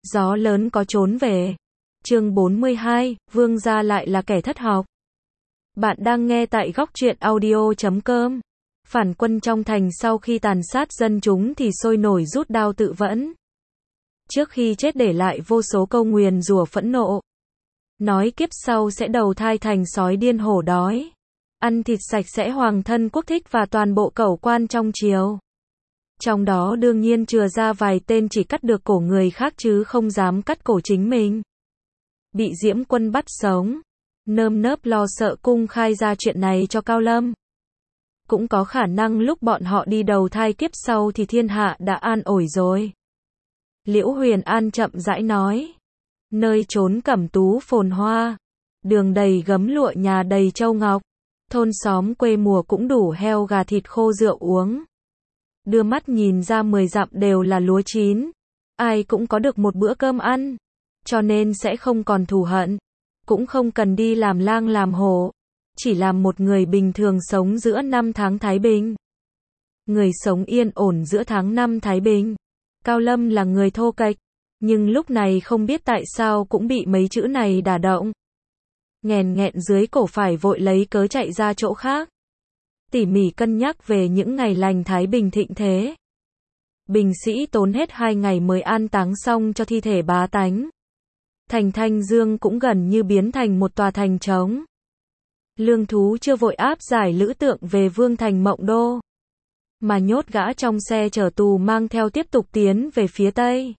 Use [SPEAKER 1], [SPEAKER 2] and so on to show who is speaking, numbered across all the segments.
[SPEAKER 1] Gió lớn có trốn về. Chương 42, Vương gia lại là kẻ thất học. Bạn đang nghe tại góc truyện audio.com. Phản quân trong thành sau khi tàn sát dân chúng thì sôi nổi rút đao tự vẫn. Trước khi chết để lại vô số câu nguyền rủa phẫn nộ. Nói kiếp sau sẽ đầu thai thành sói điên hổ đói. Ăn thịt sạch sẽ hoàng thân quốc thích và toàn bộ cẩu quan trong triều. Trong đó đương nhiên chừa ra vài tên chỉ cắt được cổ người khác chứ không dám cắt cổ chính mình. Bị Diễm Quân bắt sống. Nơm nớp lo sợ cung khai ra chuyện này cho Cao Lâm. Cũng có khả năng lúc bọn họ đi đầu thai kiếp sau thì thiên hạ đã an ổn rồi. Liễu Huyền An chậm rãi nói. Nơi trốn cẩm tú phồn hoa. Đường đầy gấm lụa, nhà đầy châu ngọc. Thôn xóm quê mùa cũng đủ heo gà thịt khô rượu uống. Đưa mắt nhìn ra 10 dặm đều là lúa chín. Ai cũng có được một bữa cơm ăn. Cho nên sẽ không còn thù hận. Cũng không cần đi làm lang làm hổ. Chỉ làm một người bình thường sống giữa năm tháng Thái Bình. Người sống yên ổn giữa tháng năm Thái Bình. Cao Lâm là người thô kệch. Nhưng lúc này không biết tại sao cũng bị mấy chữ này đả động. Nghèn nghẹn dưới cổ phải vội lấy cớ chạy ra chỗ khác. Tỉ mỉ cân nhắc về những ngày lành Thái Bình thịnh thế. Bình sĩ tốn hết 2 ngày mới an táng xong cho thi thể bá tánh. Thành Thanh Dương cũng gần như biến thành một tòa thành trống. Lương Thú chưa vội áp giải Lữ Tượng về Vương thành Mộng Đô. Mà nhốt gã trong xe chở tù mang theo tiếp tục tiến về phía Tây.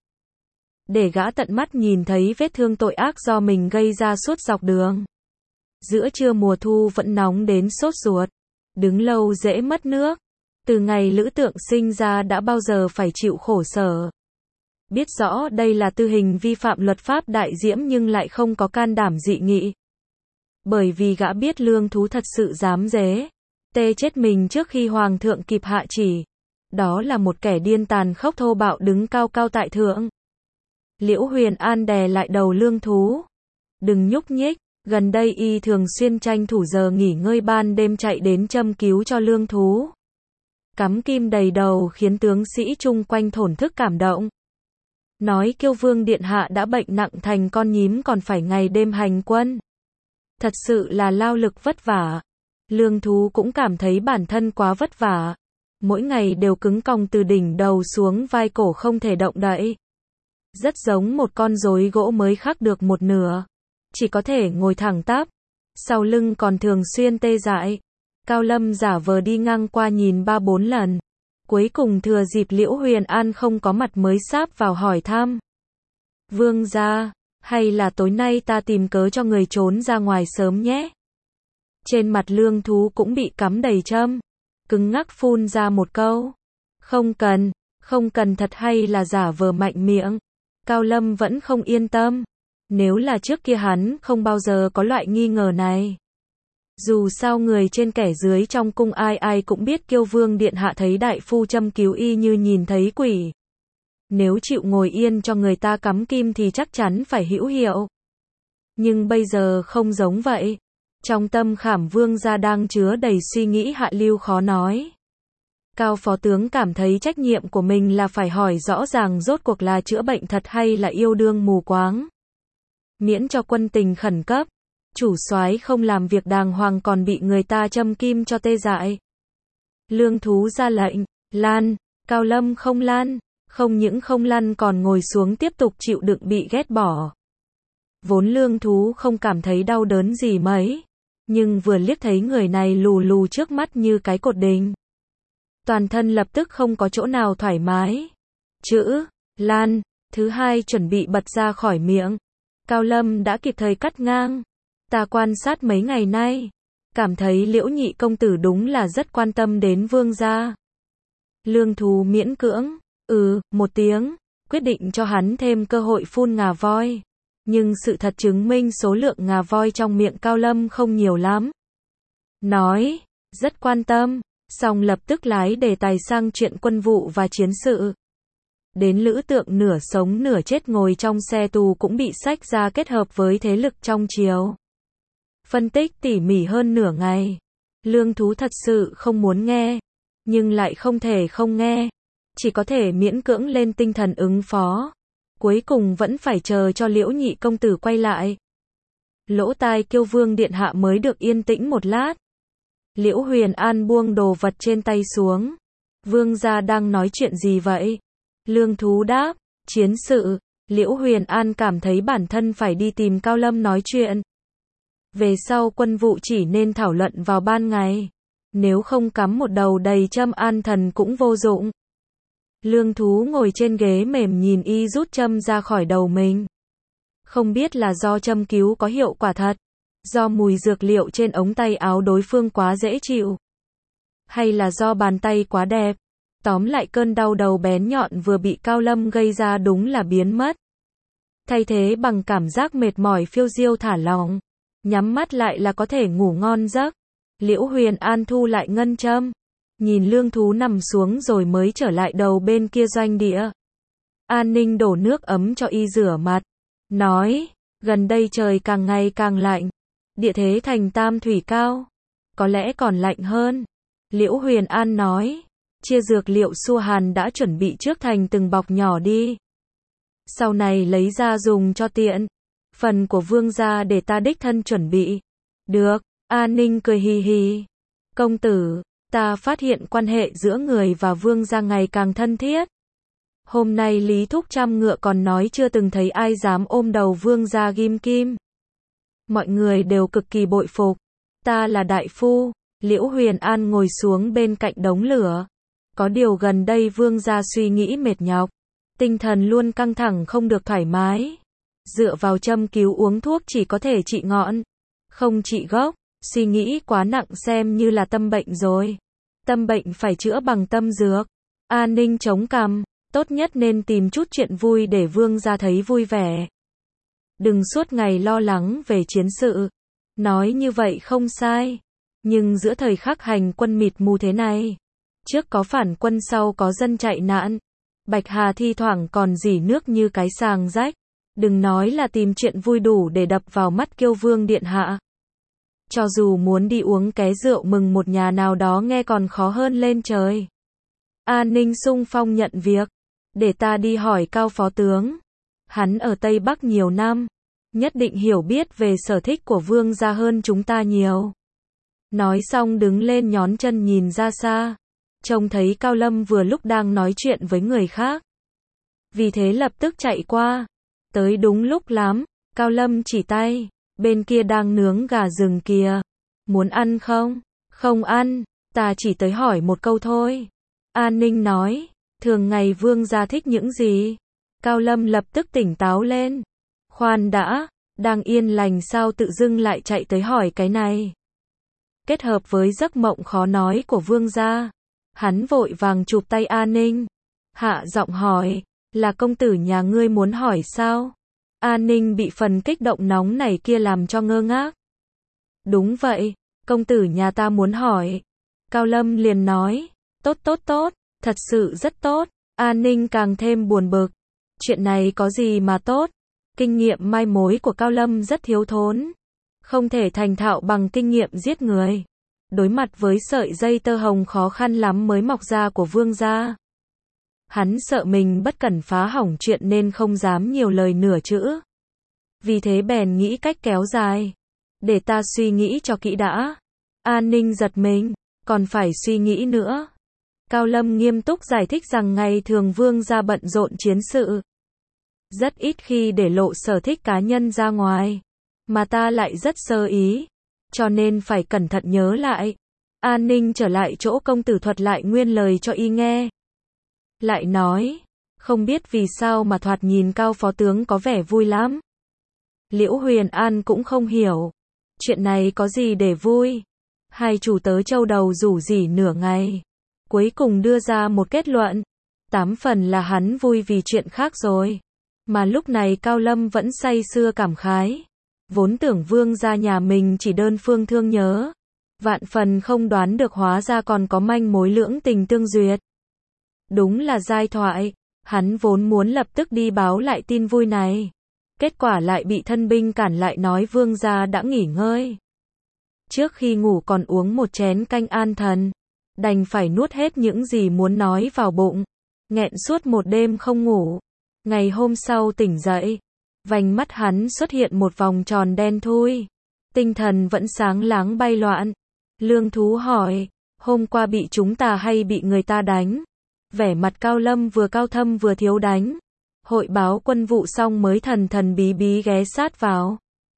[SPEAKER 1] Để gã tận mắt nhìn thấy vết thương tội ác do mình gây ra suốt dọc đường. Giữa trưa mùa thu vẫn nóng đến sốt ruột. Đứng lâu dễ mất nước. Từ ngày Lữ Tượng sinh ra đã bao giờ phải chịu khổ sở. Biết rõ đây là tư hình vi phạm luật pháp đại diễm nhưng lại không có can đảm dị nghị. Bởi vì gã biết Lương Thú thật sự dám dế. Tê chết mình trước khi Hoàng thượng kịp hạ chỉ. Đó là một kẻ điên tàn khốc thô bạo đứng cao cao tại thượng. Liễu Huyền An đè lại đầu Lương Thú. Đừng nhúc nhích. Gần đây y thường xuyên tranh thủ giờ nghỉ ngơi ban đêm chạy đến châm cứu cho Lương Thú. Cắm kim đầy đầu khiến tướng sĩ chung quanh thổn thức cảm động. Nói Kiêu Vương Điện Hạ đã bệnh nặng thành con nhím còn phải ngày đêm hành quân. Thật sự là lao lực vất vả. Lương Thú cũng cảm thấy bản thân quá vất vả. Mỗi ngày đều cứng còng từ đỉnh đầu xuống vai cổ không thể động đậy. Rất giống một con rối gỗ mới khắc được một nửa. Chỉ có thể ngồi thẳng tắp. Sau lưng còn thường xuyên tê dại. Cao Lâm giả vờ đi ngang qua nhìn 3-4 lần. Cuối cùng thừa dịp Liễu Huyền An không có mặt mới sáp vào hỏi thăm. Vương gia, hay là tối nay ta tìm cớ cho người trốn ra ngoài sớm nhé. Trên mặt Lương Thú cũng bị cắm đầy châm. Cứng ngắc phun ra một câu. Không cần thật hay là giả vờ mạnh miệng. Cao Lâm vẫn không yên tâm. Nếu là trước kia hắn không bao giờ có loại nghi ngờ này. Dù sao người trên kẻ dưới trong cung ai ai cũng biết Kiêu Vương Điện Hạ thấy đại phu châm cứu y như nhìn thấy quỷ. Nếu chịu ngồi yên cho người ta cắm kim thì chắc chắn phải hữu hiệu. Nhưng bây giờ không giống vậy. Trong tâm khảm Vương gia đang chứa đầy suy nghĩ hạ lưu khó nói. Cao phó tướng cảm thấy trách nhiệm của mình là phải hỏi rõ ràng rốt cuộc là chữa bệnh thật hay là yêu đương mù quáng. Miễn cho quân tình khẩn cấp. Chủ soái không làm việc đàng hoàng còn bị người ta châm kim cho tê dại. Lương Thú ra lệnh, lan. Cao Lâm không lan. Không những không lăn còn ngồi xuống tiếp tục chịu đựng bị ghét bỏ. Vốn Lương Thú không cảm thấy đau đớn gì mấy. Nhưng vừa liếc thấy người này lù lù trước mắt như cái cột đình. Toàn thân lập tức không có chỗ nào thoải mái. Chữ, lan, thứ hai chuẩn bị bật ra khỏi miệng. Cao Lâm đã kịp thời cắt ngang. Ta quan sát mấy ngày nay. Cảm thấy Liễu nhị công tử đúng là rất quan tâm đến vương gia. Lương Thú miễn cưỡng. Một tiếng. Quyết định cho hắn thêm cơ hội phun ngà voi. Nhưng sự thật chứng minh số lượng ngà voi trong miệng Cao Lâm không nhiều lắm. Nói. Rất quan tâm. Xong lập tức lái đề tài sang chuyện quân vụ và chiến sự. Đến Lữ Tượng nửa sống nửa chết ngồi trong xe tù cũng bị xách ra kết hợp với thế lực trong triều. Phân tích tỉ mỉ hơn nửa ngày. Lương Thú thật sự không muốn nghe. Nhưng lại không thể không nghe. Chỉ có thể miễn cưỡng lên tinh thần ứng phó. cuối cùng vẫn phải chờ cho Liễu nhị công tử quay lại. Lỗ tai Kiêu Vương điện hạ mới được yên tĩnh một lát. Liễu Huyền An buông đồ vật trên tay xuống. Vương gia đang nói chuyện gì vậy? Lương Thú đáp, chiến sự. Liễu Huyền An cảm thấy bản thân phải đi tìm Cao Lâm nói chuyện. Về sau quân vụ chỉ nên thảo luận vào ban ngày. Nếu không cắm một đầu đầy châm an thần cũng vô dụng. Lương Thú ngồi trên ghế mềm nhìn y rút châm ra khỏi đầu mình. Không biết là do châm cứu có hiệu quả thật, do mùi dược liệu trên ống tay áo đối phương quá dễ chịu, hay là do bàn tay quá đẹp. Tóm lại cơn đau đầu bén nhọn vừa bị Cao Lâm gây ra đúng là biến mất. Thay thế bằng cảm giác mệt mỏi phiêu diêu thả lỏng. Nhắm mắt lại là có thể ngủ ngon giấc. Liễu Huyền An thu lại ngân châm. Nhìn Lương Thú nằm xuống rồi mới trở lại đầu bên kia doanh địa. An Ninh đổ nước ấm cho y rửa mặt. Nói, gần đây trời càng ngày càng lạnh. Địa thế thành Tam Thủy Cao. Có lẽ còn lạnh hơn. Liễu Huyền An nói, chia dược liệu xua hàn đã chuẩn bị trước thành từng bọc nhỏ đi. Sau này lấy ra dùng cho tiện. Phần của vương gia để ta đích thân chuẩn bị. Được, An Ninh cười hì hì. Công tử, ta phát hiện quan hệ giữa người và vương gia ngày càng thân thiết. Hôm nay Lý Thúc trăm ngựa còn nói chưa từng thấy ai dám ôm đầu vương gia ghim kim. Mọi người đều cực kỳ bội phục. Ta là đại phu. Liễu Huyền An ngồi xuống bên cạnh đống lửa. Có điều gần đây vương gia suy nghĩ mệt nhọc. Tinh thần luôn căng thẳng không được thoải mái. Dựa vào châm cứu uống thuốc chỉ có thể trị ngọn, không trị gốc. Suy nghĩ quá nặng xem như là tâm bệnh rồi. Tâm bệnh phải chữa bằng tâm dược. An Ninh chống cằm. Tốt nhất nên tìm chút chuyện vui để vương gia thấy vui vẻ. Đừng suốt ngày lo lắng về chiến sự. Nói như vậy không sai. Nhưng giữa thời khắc hành quân mịt mù thế này, trước có phản quân sau có dân chạy nạn, Bạch Hà thi thoảng còn rỉ nước như cái sàng rách. Đừng nói là tìm chuyện vui đủ để đập vào mắt Kiêu Vương điện hạ. Cho dù muốn đi uống ké rượu mừng một nhà nào đó nghe còn khó hơn lên trời. An Ninh xung phong nhận việc. Để ta đi hỏi Cao phó tướng. Hắn ở Tây Bắc nhiều năm, nhất định hiểu biết về sở thích của vương gia hơn chúng ta nhiều. Nói xong đứng lên nhón chân nhìn ra xa. Trông thấy Cao Lâm vừa lúc đang nói chuyện với người khác. Vì thế lập tức chạy qua. Tới đúng lúc lắm. Cao Lâm chỉ tay. Bên kia đang nướng gà rừng kìa. Muốn ăn không? Không ăn. Ta chỉ tới hỏi một câu thôi. An Ninh nói. Thường ngày vương gia thích những gì? Cao Lâm lập tức tỉnh táo lên. Khoan đã. Đang yên lành sao tự dưng lại chạy tới hỏi cái này? Kết hợp với giấc mộng khó nói của vương gia, hắn vội vàng chụp tay An Ninh. Hạ giọng hỏi. Là công tử nhà ngươi muốn hỏi sao? An Ninh bị phần kích động nóng này kia làm cho ngơ ngác. Đúng vậy, công tử nhà ta muốn hỏi. Cao Lâm liền nói. Tốt tốt tốt, thật sự rất tốt. An Ninh càng thêm buồn bực. Chuyện này có gì mà tốt? Kinh nghiệm mai mối của Cao Lâm rất thiếu thốn. Không thể thành thạo bằng kinh nghiệm giết người. Đối mặt với sợi dây tơ hồng khó khăn lắm mới mọc ra của vương gia. Hắn sợ mình bất cẩn phá hỏng chuyện nên không dám nhiều lời nửa chữ. Vì thế bèn nghĩ cách kéo dài. Để ta suy nghĩ cho kỹ đã. An Ninh giật mình. Còn phải suy nghĩ nữa. Cao Lâm nghiêm túc giải thích rằng ngày thường vương gia bận rộn chiến sự. Rất ít khi để lộ sở thích cá nhân ra ngoài. Mà ta lại rất sơ ý. Cho nên phải cẩn thận nhớ lại. An Ninh trở lại chỗ công tử thuật lại nguyên lời cho y nghe. Lại nói. Không biết vì sao mà thoạt nhìn Cao phó tướng có vẻ vui lắm. Liễu Huyền An cũng không hiểu. Chuyện này có gì để vui? Hai chủ tớ châu đầu rủ rỉ nửa ngày. Cuối cùng đưa ra một kết luận. 8 phần là hắn vui vì chuyện khác rồi. Mà lúc này Cao Lâm vẫn say sưa cảm khái. Vốn tưởng vương gia nhà mình chỉ đơn phương thương nhớ. Vạn phần không đoán được hóa ra còn có manh mối lưỡng tình tương duyệt. Đúng là giai thoại. Hắn vốn muốn lập tức đi báo lại tin vui này. Kết quả lại bị thân binh cản lại nói vương gia đã nghỉ ngơi. Trước khi ngủ còn uống một chén canh an thần. Đành phải nuốt hết những gì muốn nói vào bụng. Nghẹn suốt một đêm không ngủ. Ngày hôm sau tỉnh dậy, vành mắt hắn xuất hiện một vòng tròn đen thui. Tinh thần vẫn sáng láng bay loạn. Lương Thú hỏi, hôm qua bị chúng ta hay bị người ta đánh? Vẻ mặt Cao Lâm vừa cao thâm vừa thiếu đánh. Hội báo quân vụ xong mới thần thần bí bí ghé sát vào.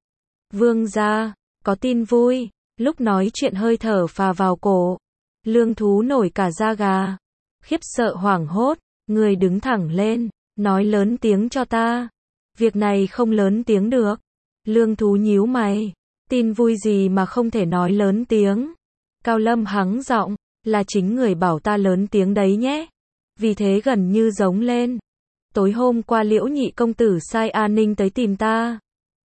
[SPEAKER 1] Vương gia, có tin vui. Lúc nói chuyện hơi thở phà vào cổ. Lương Thú nổi cả da gà. Khiếp sợ hoảng hốt, người đứng thẳng lên, nói lớn tiếng cho ta. Việc này không lớn tiếng được. Lương Thú nhíu mày. Tin vui gì mà không thể nói lớn tiếng? Cao Lâm hắng giọng, là chính người bảo ta lớn tiếng đấy nhé. Vì thế gần như giống lên. Tối hôm qua Liễu nhị công tử sai an ninh tới tìm ta.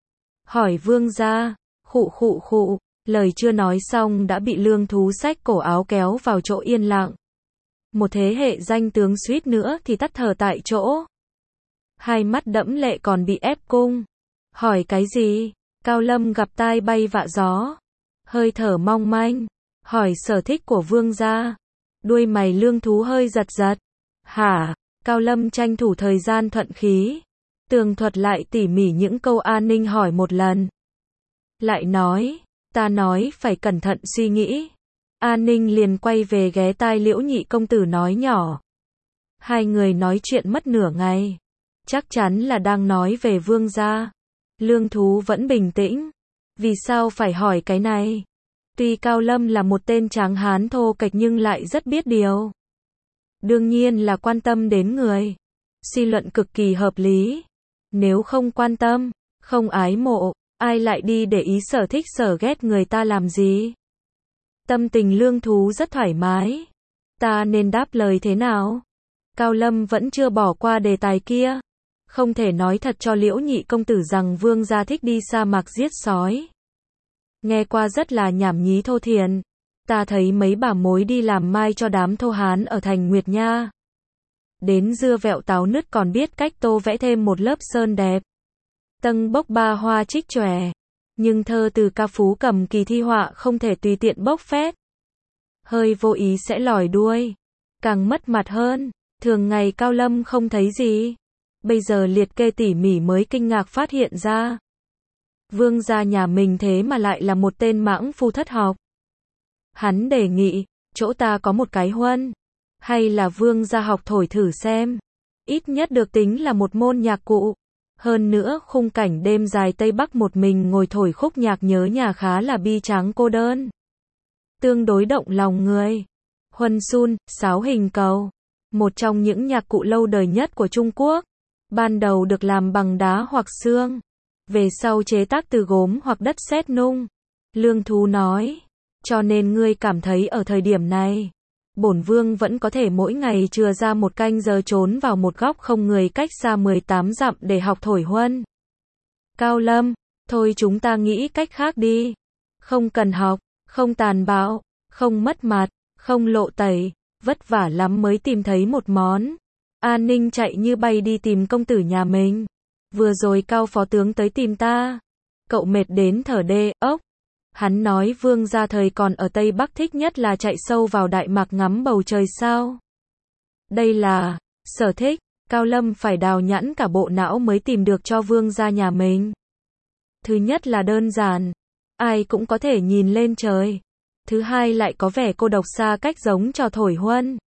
[SPEAKER 1] Hỏi vương gia, khụ, lời chưa nói xong đã bị Lương Thú xách cổ áo kéo vào chỗ yên lặng. Một thế hệ danh tướng suýt nữa thì tắt thở tại chỗ. Hai mắt đẫm lệ còn bị ép cung. Hỏi cái gì? Cao Lâm gặp tai bay vạ gió. Hơi thở mong manh. Hỏi sở thích của vương gia. Đuôi mày Lương Thú hơi giật giật. Hả? Cao Lâm tranh thủ thời gian thuận khí. Tường thuật lại tỉ mỉ những câu an ninh hỏi một lần. Lại nói, ta nói phải cẩn thận suy nghĩ. An ninh liền quay về ghé tai Liễu nhị công tử nói nhỏ. Hai người nói chuyện mất nửa ngày. Chắc chắn là đang nói về vương gia. Lương Thú vẫn bình tĩnh. Vì sao phải hỏi cái này? Tuy Cao Lâm là một tên tráng hán thô kệch nhưng lại rất biết điều. Đương nhiên là quan tâm đến người. Suy luận cực kỳ hợp lý. Nếu không quan tâm, không ái mộ, ai lại đi để ý sở thích sở ghét người ta làm gì? Tâm tình Lương Thú rất thoải mái. Ta nên đáp lời thế nào? Cao Lâm vẫn chưa bỏ qua đề tài kia. Không thể nói thật cho Liễu nhị công tử rằng vương gia thích đi sa mạc giết sói. Nghe qua rất là nhảm nhí thô thiển. Ta thấy mấy bà mối đi làm mai cho đám thô hán ở thành Nguyệt Nha. Đến dưa vẹo táo nứt còn biết cách tô vẽ thêm một lớp sơn đẹp. Tâng bốc ba hoa trích chòe. Nhưng thơ từ ca phú cầm kỳ thi họa không thể tùy tiện bốc phét. Hơi vô ý sẽ lòi đuôi. Càng mất mặt hơn. Thường ngày Cao Lâm không thấy gì. Bây giờ liệt kê tỉ mỉ mới kinh ngạc phát hiện ra. Vương gia nhà mình thế mà lại là một tên mãng phu thất học. Hắn đề nghị, chỗ ta có một cái huân. Hay là vương gia học thổi thử xem. Ít nhất được tính là một môn nhạc cụ. Hơn nữa khung cảnh đêm dài Tây Bắc một mình ngồi thổi khúc nhạc nhớ nhà khá là bi tráng cô đơn. Tương đối động lòng người. Huân sun, sáo hình cầu. Một trong những nhạc cụ lâu đời nhất của Trung Quốc. Ban đầu được làm bằng đá hoặc xương. Về sau chế tác từ gốm hoặc đất sét nung. Lương Thú nói. Cho nên ngươi cảm thấy ở thời điểm này, bổn vương vẫn có thể mỗi ngày chừa ra một canh giờ trốn vào một góc không người cách xa 18 dặm để học thổi huân. Cao Lâm, thôi chúng ta nghĩ cách khác đi. Không cần học, không tàn bạo, không mất mặt, không lộ tẩy, vất vả lắm mới tìm thấy một món. An ninh chạy như bay đi tìm công tử nhà mình. Vừa rồi Cao phó tướng tới tìm ta. Cậu mệt đến thở đê, ốc. Hắn nói vương gia thời còn ở Tây Bắc thích nhất là chạy sâu vào Đại Mạc ngắm bầu trời sao. Đây là sở thích. Cao Lâm phải đào nhẵn cả bộ não mới tìm được cho vương gia nhà mình. Thứ nhất là đơn giản. Ai cũng có thể nhìn lên trời. Thứ hai lại có vẻ cô độc xa cách giống trò thổi huân.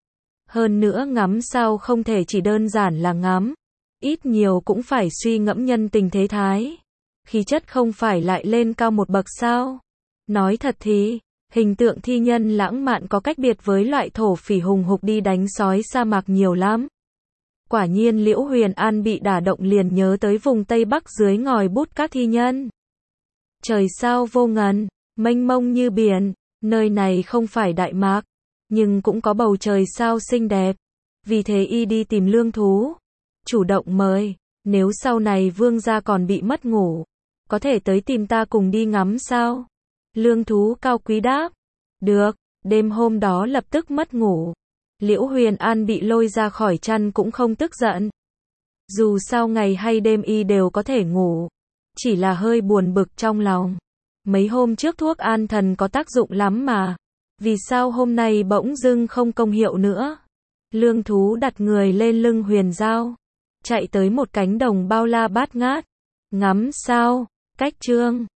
[SPEAKER 1] Hơn nữa ngắm sao không thể chỉ đơn giản là ngắm. Ít nhiều cũng phải suy ngẫm nhân tình thế thái. Khí chất không phải lại lên cao một bậc sao. Nói thật thì, hình tượng thi nhân lãng mạn có cách biệt với loại thổ phỉ hùng hục đi đánh sói sa mạc nhiều lắm. Quả nhiên Liễu Huyền An bị đả động liền nhớ tới vùng Tây Bắc dưới ngòi bút các thi nhân. Trời sao vô ngần, mênh mông như biển, nơi này không phải Đại Mạc, nhưng cũng có bầu trời sao xinh đẹp. Vì thế y đi tìm Lương Thú. Chủ động mời, nếu sau này vương gia còn bị mất ngủ, có thể tới tìm ta cùng đi ngắm sao? Lương Thú cao quý đáp. Được, đêm hôm đó lập tức mất ngủ. Liễu Huyền An bị lôi ra khỏi chăn cũng không tức giận. Dù sao ngày hay đêm y đều có thể ngủ. Chỉ là hơi buồn bực trong lòng. Mấy hôm trước thuốc an thần có tác dụng lắm mà. Vì sao hôm nay bỗng dưng không công hiệu nữa? Lương Thú đặt người lên lưng Huyền Giao. chạy tới một cánh đồng bao la bát ngát. Ngắm sao, cách chương